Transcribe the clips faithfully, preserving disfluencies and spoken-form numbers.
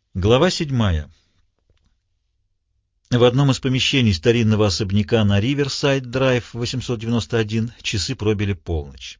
Глава седьмая. В одном из помещений старинного особняка на Риверсайд-драйв восемьсот девяносто один часы пробили полночь.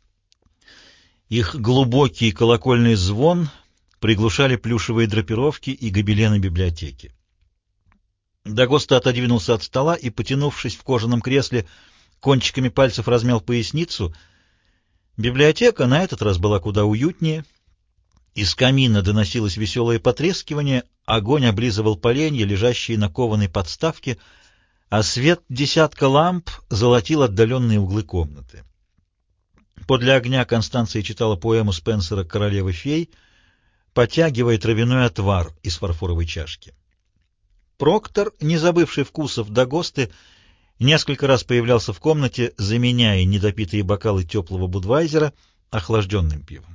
Их глубокий колокольный звон приглушали плюшевые драпировки и гобелены библиотеки. Дагоста отодвинулся от стола и, потянувшись в кожаном кресле, кончиками пальцев размял поясницу. Библиотека на этот раз была куда уютнее. Из камина доносилось веселое потрескивание, огонь облизывал поленья, лежащие на кованой подставке, а свет десятка ламп золотил отдаленные углы комнаты. Подле огня Констанция читала поэму Спенсера «Королевы фей», потягивая травяной отвар из фарфоровой чашки. Проктор, не забывший вкусов Дагосты, несколько раз появлялся в комнате, заменяя недопитые бокалы теплого будвайзера охлажденным пивом.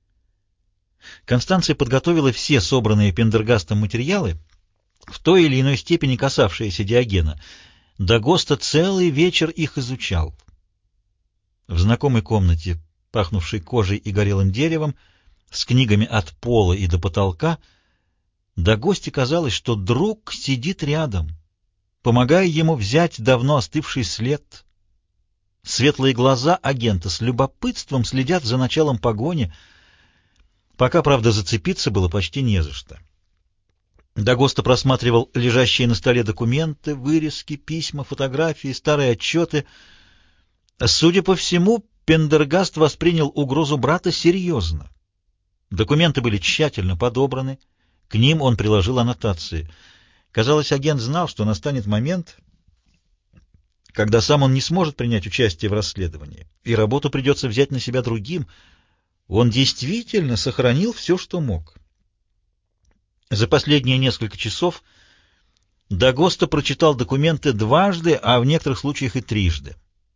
Констанция подготовила все собранные Пендергастом материалы, в той или иной степени касавшиеся Диогена. Дагоста целый вечер их изучал. В знакомой комнате, пахнувшей кожей и горелым деревом, с книгами от пола и до потолка, Дагосте казалось, что друг сидит рядом, помогая ему взять давно остывший след. Светлые глаза агента с любопытством следят за началом погони. Пока, правда, зацепиться было почти не за что. Дагоста просматривал лежащие на столе документы, вырезки, письма, фотографии, старые отчеты. Судя по всему, Пендергаст воспринял угрозу брата серьезно. Документы были тщательно подобраны, к ним он приложил аннотации. Казалось, агент знал, что настанет момент, когда сам он не сможет принять участие в расследовании, и работу придется взять на себя другим. Он действительно сохранил все, что мог. За последние несколько часов Дагоста прочитал документы дважды, а в некоторых случаях и трижды.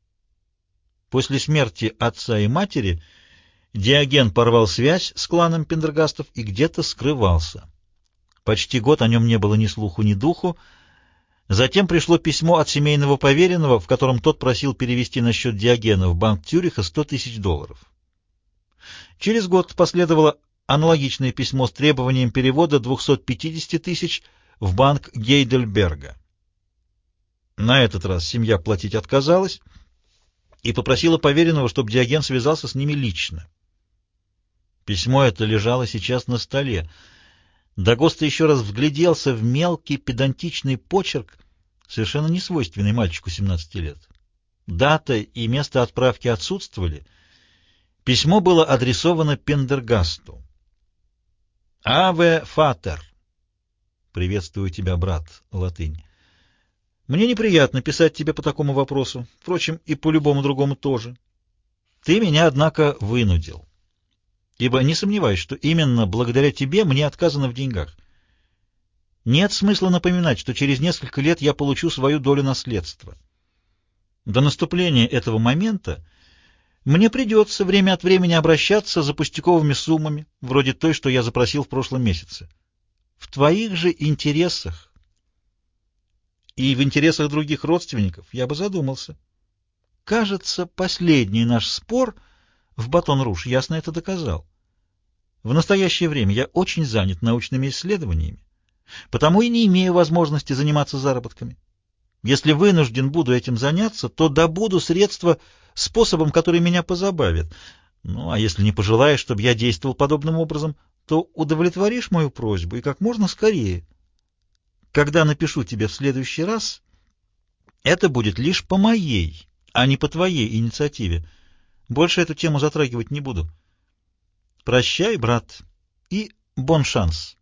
После смерти отца и матери Диоген порвал связь с кланом Пендергастов и где-то скрывался. Почти год о нем не было ни слуху, ни духу. Затем пришло письмо от семейного поверенного, в котором тот просил перевести на счет Диогена в банк Цюриха сто тысяч долларов. Через год последовало аналогичное письмо с требованием перевода двухсот пятидесяти тысяч в банк Гейдельберга. На этот раз семья платить отказалась и попросила поверенного, чтобы Диоген связался с ними лично. Письмо это лежало сейчас на столе. Дагоста еще раз вгляделся в мелкий педантичный почерк, совершенно несвойственный мальчику семнадцати лет. Дата и место отправки отсутствовали. Письмо было адресовано Пендергасту. «Аве фатер» — «Приветствую тебя, брат», латынь. «Мне неприятно писать тебе по такому вопросу, впрочем, и по любому другому тоже. Ты меня, однако, вынудил, ибо не сомневаюсь, что именно благодаря тебе мне отказано в деньгах. Нет смысла напоминать, что через несколько лет я получу свою долю наследства. До наступления этого момента мне придется время от времени обращаться за пустяковыми суммами, вроде той, что я запросил в прошлом месяце. В твоих же интересах и в интересах других родственников я бы задумался. Кажется, последний наш спор в Батон-Руж ясно это доказал. В настоящее время я очень занят научными исследованиями, потому и не имею возможности заниматься заработками. Если вынужден буду этим заняться, то добуду средства способом, который меня позабавит. Ну, а если не пожелаешь, чтобы я действовал подобным образом, то удовлетворишь мою просьбу и как можно скорее. Когда напишу тебе в следующий раз, это будет лишь по моей, а не по твоей инициативе. Больше эту тему затрагивать не буду. Прощай, брат, и бон шанс.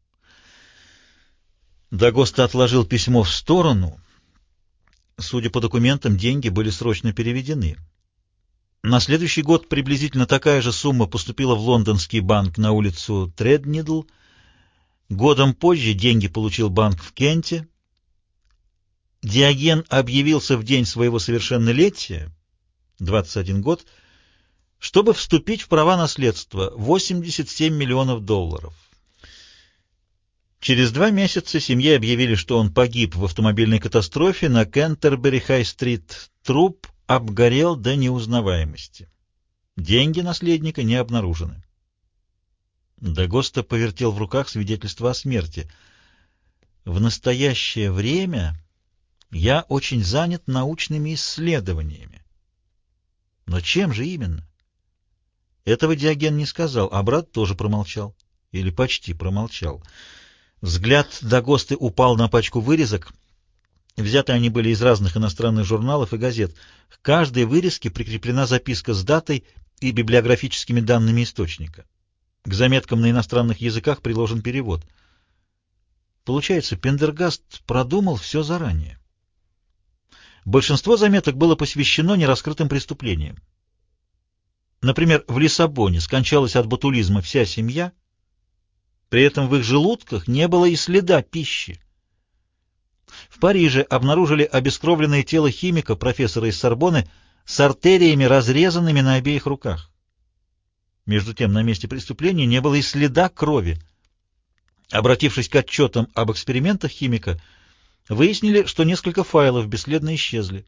Дагоста отложил письмо в сторону. Судя по документам, деньги были срочно переведены. На следующий год приблизительно такая же сумма поступила в лондонский банк на улицу Треднидл. Годом позже деньги получил банк в Кенте. Диоген объявился в день своего совершеннолетия, двадцать один год, чтобы вступить в права наследства — восемьдесят семь миллионов долларов. Через два месяца семье объявили, что он погиб в автомобильной катастрофе на Кентербери-Хай-стрит. Труп обгорел до неузнаваемости. Деньги наследника не обнаружены. Дагоста повертел в руках свидетельство о смерти. В настоящее время я очень занят научными исследованиями. Но чем же именно? Этого Диоген не сказал, а брат тоже промолчал. Или почти промолчал. Взгляд Дагосты упал на пачку вырезок. Взяты они были из разных иностранных журналов и газет. К каждой вырезке прикреплена записка с датой и библиографическими данными источника. К заметкам на иностранных языках приложен перевод. Получается, Пендергаст продумал все заранее. Большинство заметок было посвящено нераскрытым преступлениям. Например, в Лиссабоне скончалась от ботулизма вся семья, при этом в их желудках не было и следа пищи. В Париже обнаружили обескровленное тело химика, профессора из Сорбонны, с артериями, разрезанными на обеих руках. Между тем, на месте преступления не было и следа крови. Обратившись к отчетам об экспериментах химика, выяснили, что несколько файлов бесследно исчезли.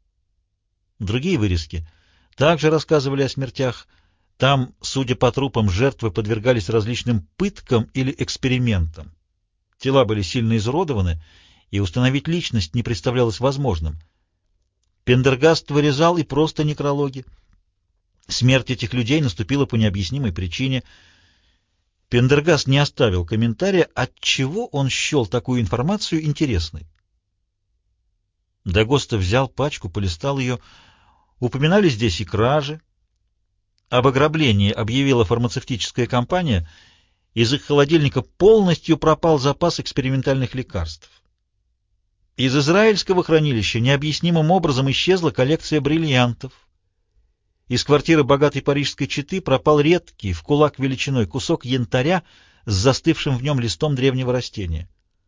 Другие вырезки также рассказывали о смертях. Там, судя по трупам, жертвы подвергались различным пыткам или экспериментам. Тела были сильно изуродованы, и установить личность не представлялось возможным. Пендергаст вырезал и просто некрологи. Смерть этих людей наступила по необъяснимой причине. Пендергаст не оставил комментария, отчего он счел такую информацию интересной. Дагоста взял пачку, полистал ее. Упоминали здесь и кражи. Об ограблении объявила фармацевтическая компания. Из их холодильника полностью пропал запас экспериментальных лекарств. Из израильского хранилища необъяснимым образом исчезла коллекция бриллиантов. Из квартиры богатой парижской четы пропал редкий, в кулак величиной, кусок янтаря с застывшим в нем листом древнего растения.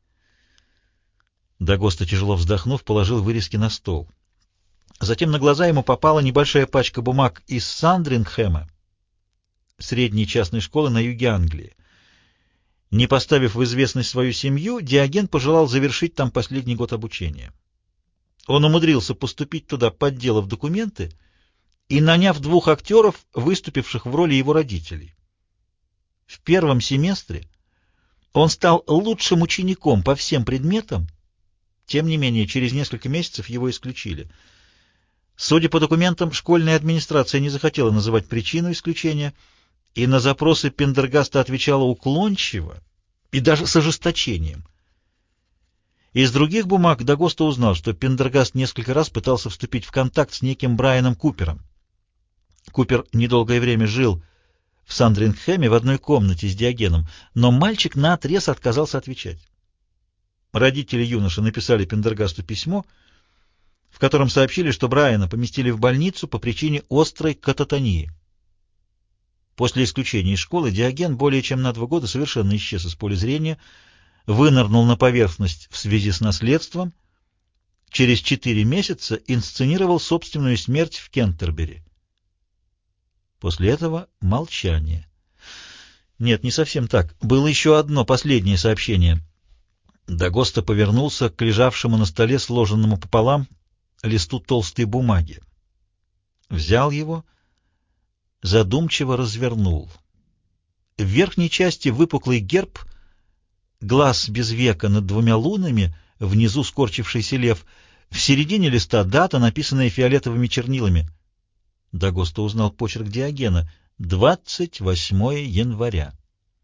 Дагоста, тяжело вздохнув, положил вырезки на стол. Затем на глаза ему попала небольшая пачка бумаг из Сандрингхэма, средней частной школы на юге Англии. Не поставив в известность свою семью, Диоген пожелал завершить там последний год обучения. Он умудрился поступить туда, подделав документы и наняв двух актеров, выступивших в роли его родителей. В первом семестре он стал лучшим учеником по всем предметам, тем не менее через несколько месяцев его исключили. Судя по документам, школьная администрация не захотела называть причину исключения, и на запросы Пендергаста отвечала уклончиво и даже с ожесточением. Из других бумаг Дагоста узнал, что Пендергаст несколько раз пытался вступить в контакт с неким Брайаном Купером. Купер недолгое время жил в Сандрингхэме в одной комнате с Диогеном, но мальчик наотрез отказался отвечать. Родители юноши написали Пендергасту письмо, в котором сообщили, что Брайана поместили в больницу по причине острой кататонии. После исключения из школы Диоген более чем на два года совершенно исчез из поля зрения, вынырнул на поверхность в связи с наследством, через четыре месяца инсценировал собственную смерть в Кентербери. После этого молчание. Нет, не совсем так. Было еще одно последнее сообщение. Дагоста повернулся к лежавшему на столе, сложенному пополам, листу толстой бумаги. Взял его, задумчиво развернул. В верхней части выпуклый герб, глаз без века над двумя лунами, внизу скорчившийся лев, в середине листа дата, написанная фиолетовыми чернилами. Дагоста узнал почерк Диогена. двадцать восьмое января.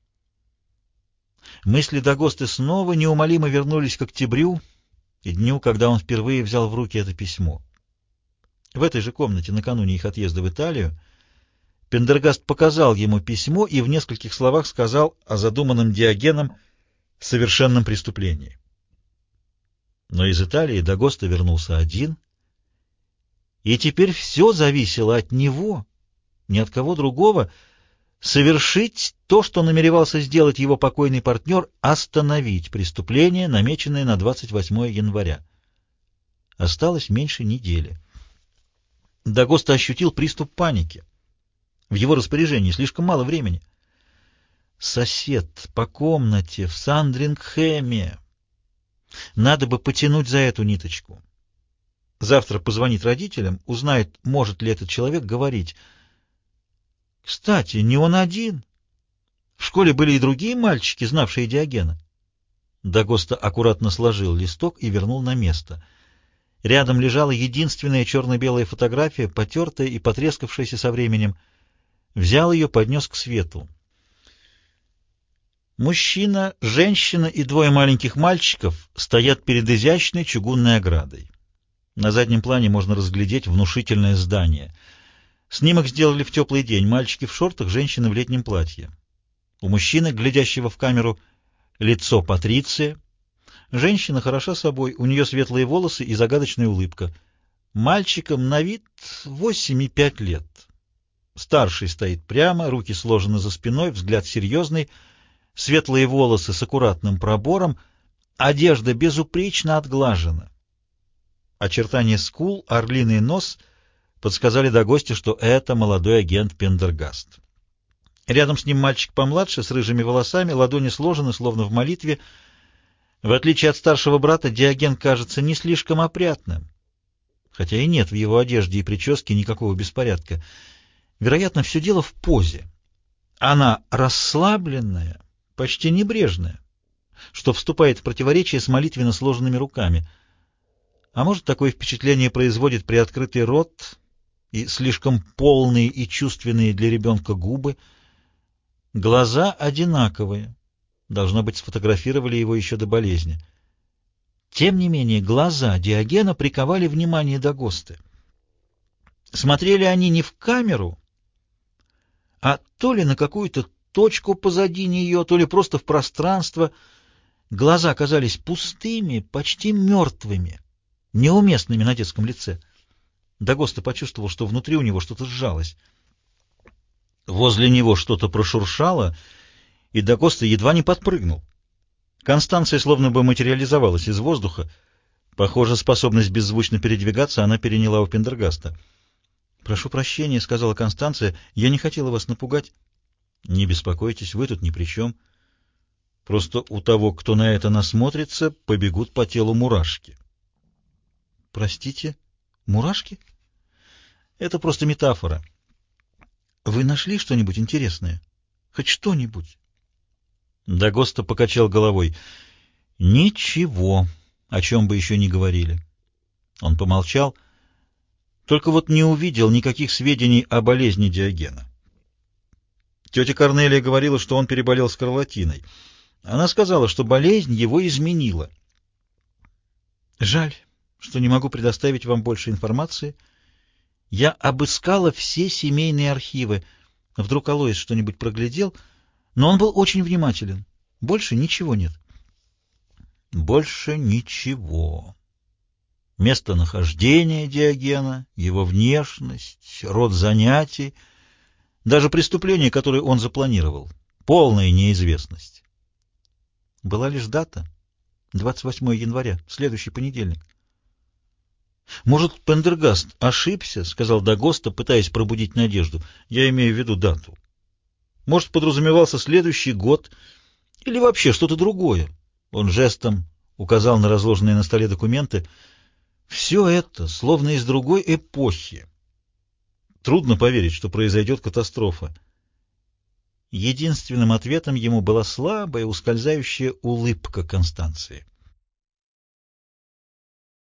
Мысли Дагосты снова неумолимо вернулись к октябрю и дню, когда он впервые взял в руки это письмо. В этой же комнате, накануне их отъезда в Италию, Пендергаст показал ему письмо и в нескольких словах сказал о задуманном Диогеном совершенном преступлении. Но из Италии Дагоста вернулся один, и теперь все зависело от него, ни от кого другого, совершить то, что намеревался сделать его покойный партнер, остановить преступление, намеченное на двадцать восьмое января. Осталось меньше недели. Дагоста ощутил приступ паники. В его распоряжении слишком мало времени. Сосед по комнате в Сандрингхэме. Надо бы потянуть за эту ниточку. Завтра позвонит родителям, узнает, может ли этот человек говорить. Кстати, не он один. В школе были и другие мальчики, знавшие Диогена. Дагоста аккуратно сложил листок и вернул на место. Рядом лежала единственная черно-белая фотография, потертая и потрескавшаяся со временем. Взял ее, поднес к свету. Мужчина, женщина и двое маленьких мальчиков стоят перед изящной чугунной оградой. На заднем плане можно разглядеть внушительное здание. Снимок сделали в теплый день. Мальчики в шортах, женщины в летнем платье. У мужчины, глядящего в камеру, лицо Патриция. Женщина хороша собой, у нее светлые волосы и загадочная улыбка. Мальчикам на вид восемь и пять лет. Старший стоит прямо, руки сложены за спиной, взгляд серьезный, светлые волосы с аккуратным пробором, одежда безупречно отглажена. Очертания скул, орлиный нос подсказали Дагосте, что это молодой агент Пендергаст. Рядом с ним мальчик помладше, с рыжими волосами, ладони сложены, словно в молитве. В отличие от старшего брата, Диоген кажется не слишком опрятным, хотя и нет в его одежде и прическе никакого беспорядка. Вероятно, все дело в позе. Она расслабленная, почти небрежная, что вступает в противоречие с молитвенно сложенными руками. А может, такое впечатление производит приоткрытый рот и слишком полные и чувственные для ребенка губы. Глаза одинаковые. Должно быть, сфотографировали его еще до болезни. Тем не менее, глаза Диогена приковали внимание Дагосты. Смотрели они не в камеру, а то ли на какую-то точку позади нее, то ли просто в пространство. Глаза казались пустыми, почти мертвыми, неуместными на детском лице. Дагоста почувствовал, что внутри у него что-то сжалось. Возле него что-то прошуршало, и Дагоста едва не подпрыгнул. Констанция словно бы материализовалась из воздуха. Похоже, способность беззвучно передвигаться она переняла у Пендергаста. «Прошу прощения», — сказала Констанция, — «я не хотела вас напугать». «Не беспокойтесь, вы тут ни при чем. Просто у того, кто на это насмотрится, побегут по телу мурашки». «Простите, мурашки?» «Это просто метафора». «Вы нашли что-нибудь интересное? Хоть что-нибудь?» Дагоста покачал головой. «Ничего, о чем бы еще ни говорили». Он помолчал, только вот не увидел никаких сведений о болезни Диогена. Тетя Корнелия говорила, что он переболел скарлатиной. Она сказала, что болезнь его изменила. «Жаль, что не могу предоставить вам больше информации. Я обыскала все семейные архивы. Вдруг Алоис что-нибудь проглядел, но он был очень внимателен. Больше ничего нет». Больше ничего. Местонахождение Диогена, его внешность, род занятий, даже преступления, которые он запланировал. Полная неизвестность. Была лишь дата. двадцать восьмого января, следующий понедельник. «Может, Пендергаст ошибся?» — сказал Дагоста, пытаясь пробудить надежду. «Я имею в виду дату. Может, подразумевался следующий год или вообще что-то другое?» Он жестом указал на разложенные на столе документы. «Все это словно из другой эпохи. Трудно поверить, что произойдет катастрофа». Единственным ответом ему была слабая, ускользающая улыбка Констанции.